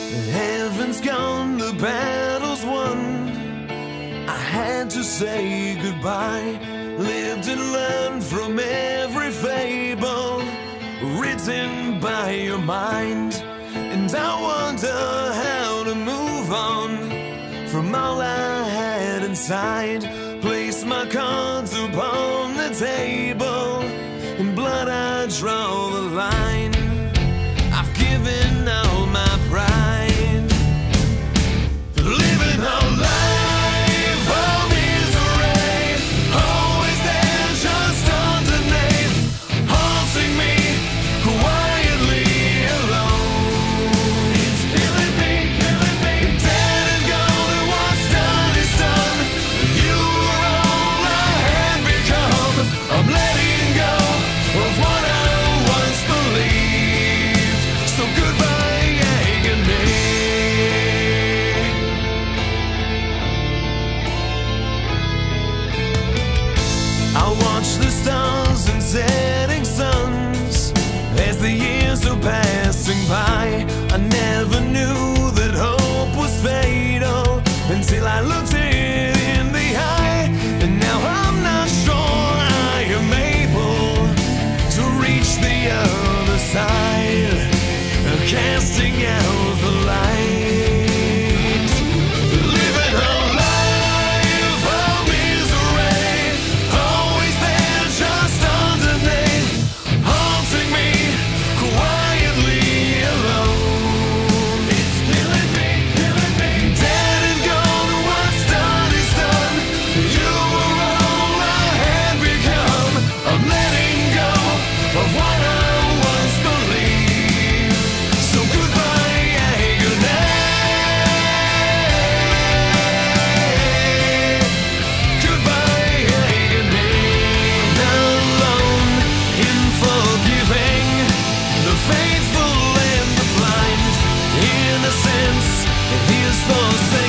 Heaven's gone, the battle's won. I had to say goodbye. Lived and learned from every fable written by your mind. And I wonder how to move on from all I had inside. Place my cards upon the table. In blood I draw the line. I've given all my pride. Living our life, oh misery, always there just underneath, haunting me quietly alone. It's killing me, killing me. Dead and gone, and what's done is done. You were all I had become. I'm letting go of what I once believed. So goodbye, agony. I watch the stars and setting suns as the years are passing by. I never knew that hope was fatal until I looked it in the eye. And now I'm not sure I am able to reach the other side, casting out the light. Living a life of misery, always there just underneath, haunting me quietly alone. It's killing me, killing me. Dead and gone, and what's done is done. You were all I had become. I'm letting go of what I once believed. So goodbye, agony. Goodbye, agony. Alone in forgiving the faithful and the blind. Innocence is forsaken.